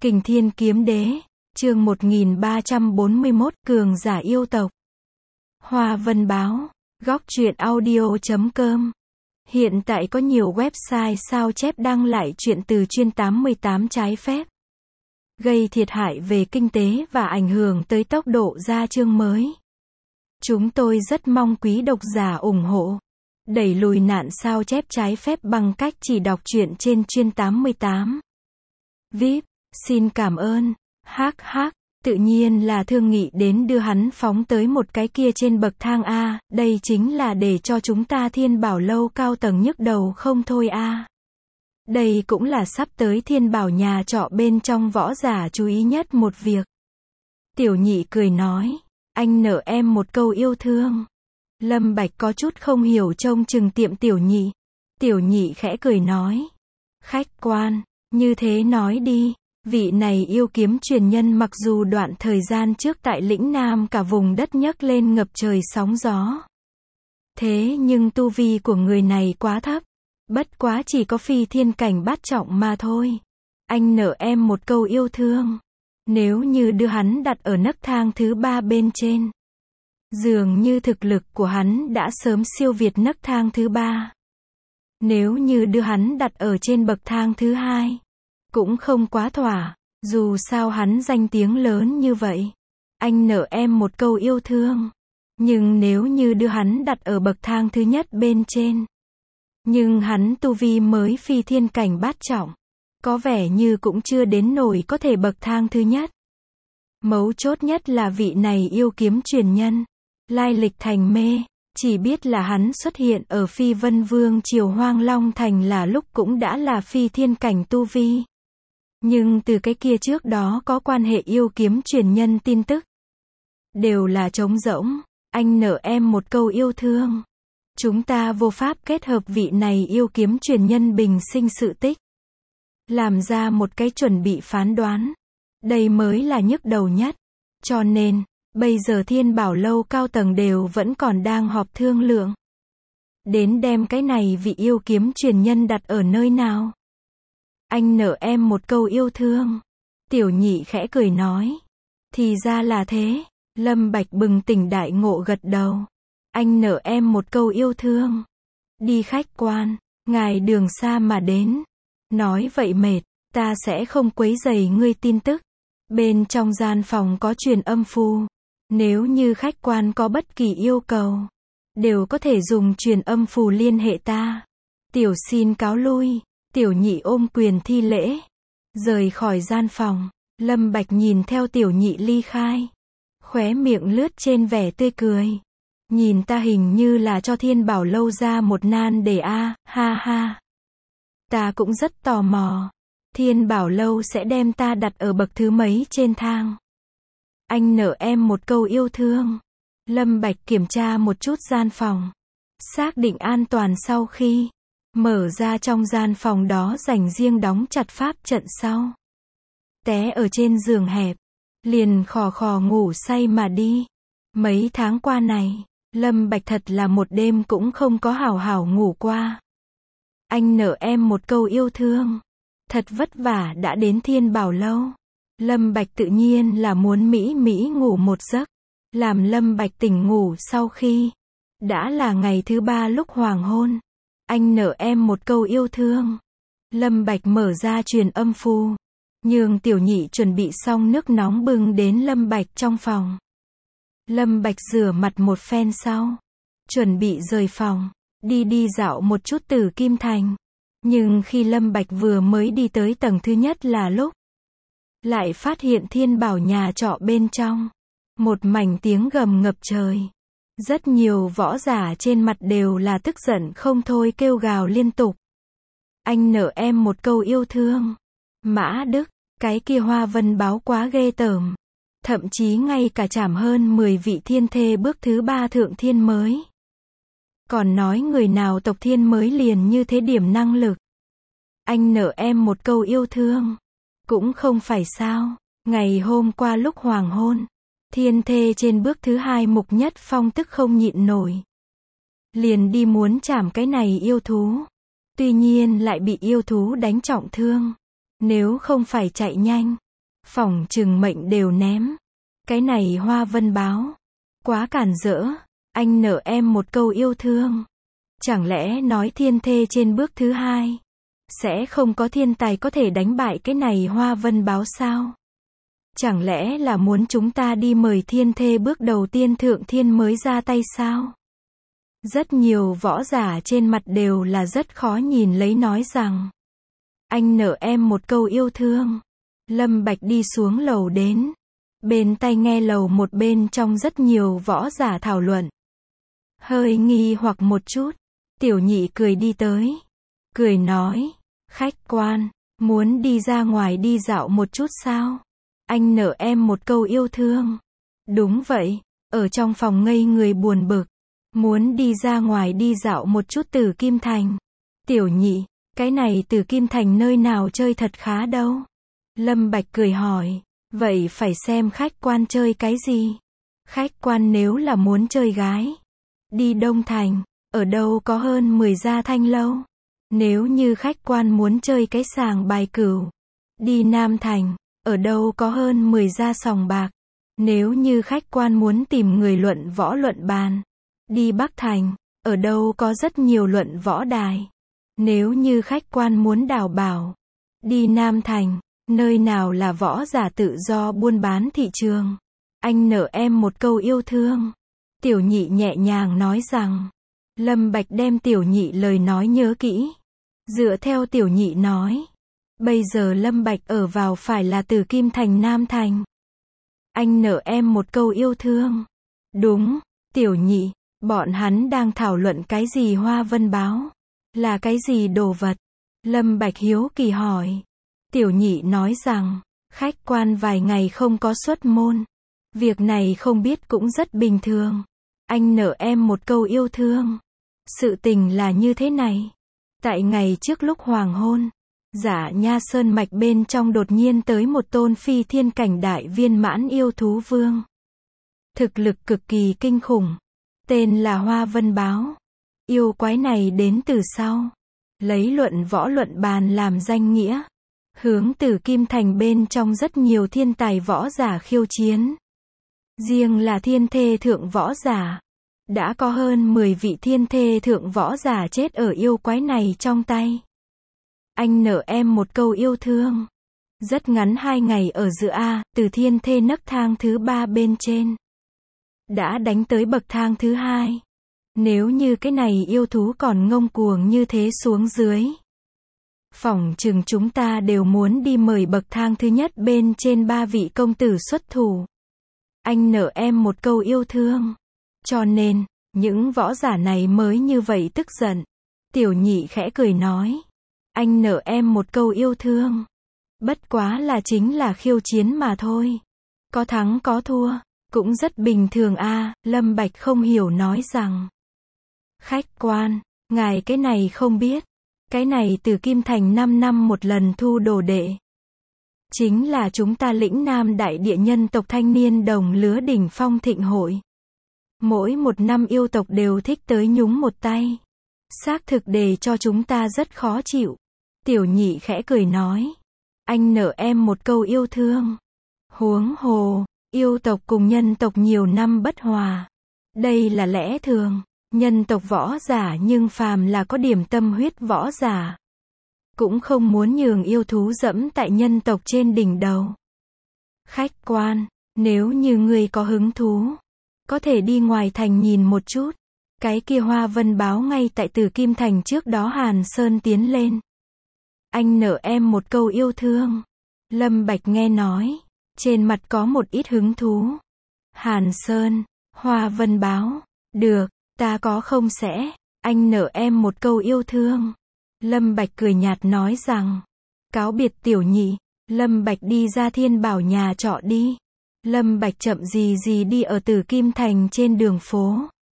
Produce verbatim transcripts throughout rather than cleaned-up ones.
Kình Thiên Kiếm Đế, chương một nghìn ba trăm bốn mươi mốt, cường giả yêu tộc. Hoa Vân Báo, góc truyện audio chấm com. Hiện tại có nhiều website sao chép đăng lại chuyện từ chuyên tám mươi tám trái phép, gây thiệt hại về kinh tế và ảnh hưởng tới tốc độ ra chương mới. Chúng tôi rất mong quý độc giả ủng hộ, đẩy lùi nạn sao chép trái phép bằng cách chỉ đọc truyện trên chuyên tám mươi tám. vê i pê, xin cảm ơn. Hắc hắc, tự nhiên là thương nghị đến đưa hắn phóng tới một cái kia trên bậc thang a, đây chính là để cho chúng ta Thiên Bảo lâu cao tầng nhức đầu không thôi a. Đây cũng là sắp tới Thiên Bảo nhà trọ bên trong võ giả chú ý nhất một việc. Tiểu Nhị cười nói, anh nợ em một câu yêu thương. Lâm Bạch có chút không hiểu trông chừng tiệm Tiểu Nhị. Tiểu Nhị khẽ cười nói, khách quan, như thế nói đi. Vị này yêu kiếm truyền nhân mặc dù đoạn thời gian trước tại lĩnh Nam cả vùng đất nhấc lên ngập trời sóng gió. Thế nhưng tu vi của người này quá thấp. Bất quá chỉ có phi thiên cảnh bát trọng mà thôi. Anh nợ em một câu yêu thương. Nếu như đưa hắn đặt ở nấc thang thứ ba bên trên, dường như thực lực của hắn đã sớm siêu việt nấc thang thứ ba. Nếu như đưa hắn đặt ở trên bậc thang thứ hai, cũng không quá thỏa, dù sao hắn danh tiếng lớn như vậy. Anh nợ em một câu yêu thương. Nhưng nếu như đưa hắn đặt ở bậc thang thứ nhất bên trên, nhưng hắn tu vi mới phi thiên cảnh bát trọng, có vẻ như cũng chưa đến nổi có thể bậc thang thứ nhất. Mấu chốt nhất là vị này yêu kiếm truyền nhân, lai lịch thành mê, chỉ biết là hắn xuất hiện ở Phi Vân Vương triều Hoang Long Thành là lúc cũng đã là phi thiên cảnh tu vi. Nhưng từ cái kia trước đó có quan hệ yêu kiếm truyền nhân tin tức, đều là trống rỗng. Anh nợ em một câu yêu thương. Chúng ta vô pháp kết hợp vị này yêu kiếm truyền nhân bình sinh sự tích, làm ra một cái chuẩn bị phán đoán. Đây mới là nhức đầu nhất. Cho nên, bây giờ Thiên Bảo lâu cao tầng đều vẫn còn đang họp thương lượng. Đến đem cái này vị yêu kiếm truyền nhân đặt ở nơi nào? Anh nợ em một câu yêu thương. Tiểu Nhị khẽ cười nói. Thì ra là thế. Lâm Bạch bừng tỉnh đại ngộ gật đầu. Anh nợ em một câu yêu thương. Đi khách quan, ngài đường xa mà đến. Nói vậy mệt, ta sẽ không quấy rầy ngươi tin tức. Bên trong gian phòng có truyền âm phù. Nếu như khách quan có bất kỳ yêu cầu, đều có thể dùng truyền âm phù liên hệ ta. Tiểu xin cáo lui. Tiểu Nhị ôm quyền thi lễ, rời khỏi gian phòng. Lâm Bạch nhìn theo Tiểu Nhị ly khai, khóe miệng lướt trên vẻ tươi cười. Nhìn ta hình như là cho Thiên Bảo lâu ra một nan đề a, ha ha. Ta cũng rất tò mò, Thiên Bảo lâu sẽ đem ta đặt ở bậc thứ mấy trên thang. Anh nợ em một câu yêu thương. Lâm Bạch kiểm tra một chút gian phòng, xác định an toàn sau khi mở ra trong gian phòng đó dành riêng đóng chặt pháp trận sau. Té ở trên giường hẹp, liền khò khò ngủ say mà đi. Mấy tháng qua này, Lâm Bạch thật là một đêm cũng không có hảo hảo ngủ qua. Anh nợ em một câu yêu thương. Thật vất vả đã đến Thiên Bảo lâu. Lâm Bạch tự nhiên là muốn mỹ mỹ ngủ một giấc. Làm Lâm Bạch tỉnh ngủ sau khi đã là ngày thứ ba lúc hoàng hôn. Anh nợ em một câu yêu thương. Lâm Bạch mở ra truyền âm phù, nhường Tiểu Nhị chuẩn bị xong nước nóng bưng đến Lâm Bạch trong phòng. Lâm Bạch rửa mặt một phen sau, chuẩn bị rời phòng, đi đi dạo một chút Tử Kim Thành. Nhưng khi Lâm Bạch vừa mới đi tới tầng thứ nhất là lúc lại phát hiện Thiên Bảo nhà trọ bên trong, một mảnh tiếng gầm ngập trời. Rất nhiều võ giả trên mặt đều là tức giận không thôi kêu gào liên tục. Anh nợ em một câu yêu thương. Mã Đức, cái kia Hoa Vân báo quá ghê tởm. Thậm chí ngay cả trảm hơn mười vị thiên thê bước thứ ba thượng thiên mới. Còn nói người nào tộc thiên mới liền như thế điểm năng lực. Anh nợ em một câu yêu thương. Cũng không phải sao. Ngày hôm qua lúc hoàng hôn, thiên thê trên bước thứ hai Mục Nhất Phong tức không nhịn nổi, liền đi muốn chảm cái này yêu thú. Tuy nhiên lại bị yêu thú đánh trọng thương. Nếu không phải chạy nhanh, phỏng chừng mệnh đều ném. Cái này Hoa Vân Báo, quá cản rỡ, anh nợ em một câu yêu thương. Chẳng lẽ nói thiên thê trên bước thứ hai, sẽ không có thiên tài có thể đánh bại cái này Hoa Vân Báo sao? Chẳng lẽ là muốn chúng ta đi mời thiên thê bước đầu tiên thượng thiên mới ra tay sao? Rất nhiều võ giả trên mặt đều là rất khó nhìn lấy nói rằng, anh nợ em một câu yêu thương. Lâm Bạch đi xuống lầu đến, bên tai nghe lầu một bên trong rất nhiều võ giả thảo luận. Hơi nghi hoặc một chút, Tiểu Nhị cười đi tới, cười nói, khách quan, muốn đi ra ngoài đi dạo một chút sao? Anh nợ em một câu yêu thương. Đúng vậy, ở trong phòng ngây người buồn bực, muốn đi ra ngoài đi dạo một chút Tử Kim Thành. Tiểu Nhị, cái này Tử Kim Thành nơi nào chơi thật khá đâu. Lâm Bạch cười hỏi, vậy phải xem khách quan chơi cái gì. Khách quan nếu là muốn chơi gái, đi Đông Thành, ở đâu có hơn mười gia thanh lâu. Nếu như khách quan muốn chơi cái sàng bài cửu, đi Nam Thành, ở đâu có hơn mười gia sòng bạc. Nếu như khách quan muốn tìm người luận võ luận bàn, đi Bắc Thành, ở đâu có rất nhiều luận võ đài. Nếu như khách quan muốn đào bảo, đi Nam Thành, nơi nào là võ giả tự do buôn bán thị trường. Anh nợ em một câu yêu thương. Tiểu Nhị nhẹ nhàng nói rằng, Lâm Bạch đem Tiểu Nhị lời nói nhớ kỹ. Dựa theo Tiểu Nhị nói, bây giờ Lâm Bạch ở vào phải là Tử Kim Thành Nam Thành. Anh nợ em một câu yêu thương. Đúng, Tiểu Nhị, bọn hắn đang thảo luận cái gì Hoa Vân Báo? Là cái gì đồ vật? Lâm Bạch hiếu kỳ hỏi. Tiểu Nhị nói rằng, khách quan vài ngày không có xuất môn. Việc này không biết cũng rất bình thường. Anh nợ em một câu yêu thương. Sự tình là như thế này. Tại ngày trước lúc hoàng hôn, Giả Nha Sơn mạch bên trong đột nhiên tới một tôn phi thiên cảnh đại viên mãn yêu thú vương. Thực lực cực kỳ kinh khủng. Tên là Hoa Vân Báo. Yêu quái này đến từ sau, lấy luận võ luận bàn làm danh nghĩa, hướng Tử Kim Thành bên trong rất nhiều thiên tài võ giả khiêu chiến. Riêng là thiên thê thượng võ giả, đã có hơn mười vị thiên thê thượng võ giả chết ở yêu quái này trong tay. Anh nợ em một câu yêu thương. Rất ngắn hai ngày ở giữa A, từ thiên thê nấc thang thứ ba bên trên, đã đánh tới bậc thang thứ hai. Nếu như cái này yêu thú còn ngông cuồng như thế xuống dưới, phỏng chừng chúng ta đều muốn đi mời bậc thang thứ nhất bên trên ba vị công tử xuất thủ. Anh nợ em một câu yêu thương. Cho nên, những võ giả này mới như vậy tức giận. Tiểu Nhị khẽ cười nói, anh nợ em một câu yêu thương. Bất quá là chính là khiêu chiến mà thôi. Có thắng có thua, cũng rất bình thường a. Lâm Bạch không hiểu nói rằng, khách quan, ngài cái này không biết. Cái này Tử Kim Thành năm năm một lần thu đồ đệ. Chính là chúng ta lĩnh Nam đại địa nhân tộc thanh niên đồng lứa đỉnh phong thịnh hội. Mỗi một năm yêu tộc đều thích tới nhúng một tay. Xác thực để cho chúng ta rất khó chịu. Tiểu Nhị khẽ cười nói, anh nợ em một câu yêu thương. Huống hồ, yêu tộc cùng nhân tộc nhiều năm bất hòa. Đây là lẽ thường. Nhân tộc võ giả nhưng phàm là có điểm tâm huyết võ giả, cũng không muốn nhường yêu thú dẫm tại nhân tộc trên đỉnh đầu. Khách quan, nếu như ngươi có hứng thú, có thể đi ngoài thành nhìn một chút. Cái kia Hoa Vân Báo ngay tại Tử Kim Thành trước đó Hàn Sơn tiến lên. Anh nợ em một câu yêu thương. Lâm Bạch nghe nói, trên mặt có một ít hứng thú. Hàn Sơn, Hoa Vân Báo, được. Ta có không sẽ, anh nợ em một câu yêu thương. Lâm Bạch cười nhạt nói rằng, cáo biệt Tiểu Nhị, Lâm Bạch đi ra Thiên Bảo nhà trọ đi. Lâm Bạch chậm gì gì đi ở Tử Kim Thành trên đường phố.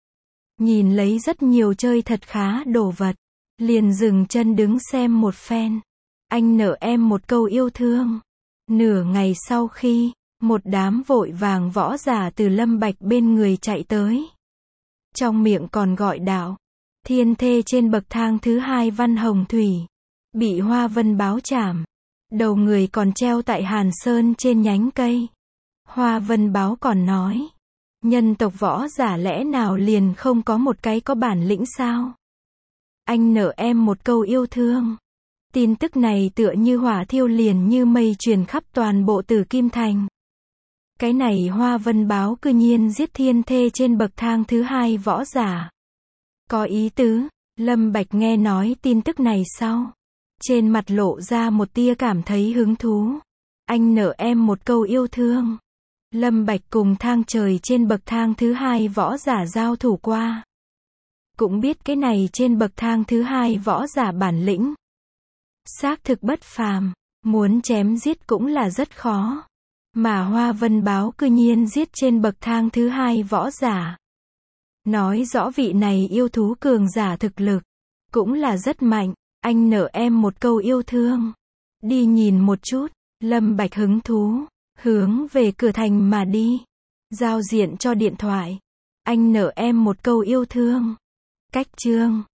Nhìn lấy rất nhiều chơi thật khá đồ vật, liền dừng chân đứng xem một phen. Anh nợ em một câu yêu thương. Nửa ngày sau khi, một đám vội vàng võ giả từ Lâm Bạch bên người chạy tới. Trong miệng còn gọi đạo, thiên thê trên bậc thang thứ hai Văn Hồng Thủy, bị Hoa Vân Báo chảm. Đầu người còn treo tại Hàn Sơn trên nhánh cây. Hoa Vân Báo còn nói, nhân tộc võ giả lẽ nào liền không có một cái có bản lĩnh sao? Anh nợ em một câu yêu thương. Tin tức này tựa như hỏa thiêu liền như mây truyền khắp toàn bộ Tử Kim Thành. Cái này Hoa Vân Báo cư nhiên giết thiên thê trên bậc thang thứ hai võ giả. Có ý tứ. Lâm Bạch nghe nói tin tức này sau, trên mặt lộ ra một tia cảm thấy hứng thú. Anh nợ em một câu yêu thương. Lâm Bạch cùng thang trời trên bậc thang thứ hai võ giả giao thủ qua. Cũng biết cái này trên bậc thang thứ hai võ giả bản lĩnh. Xác thực bất phàm, muốn chém giết cũng là rất khó. Mà Hoa Vân Báo cư nhiên giết trên bậc thang thứ hai võ giả. Nói rõ vị này yêu thú cường giả thực lực, cũng là rất mạnh. Anh nợ em một câu yêu thương. Đi nhìn một chút. Lâm Bạch hứng thú, hướng về cửa thành mà đi. Giao diện cho điện thoại. Anh nợ em một câu yêu thương. Cách chương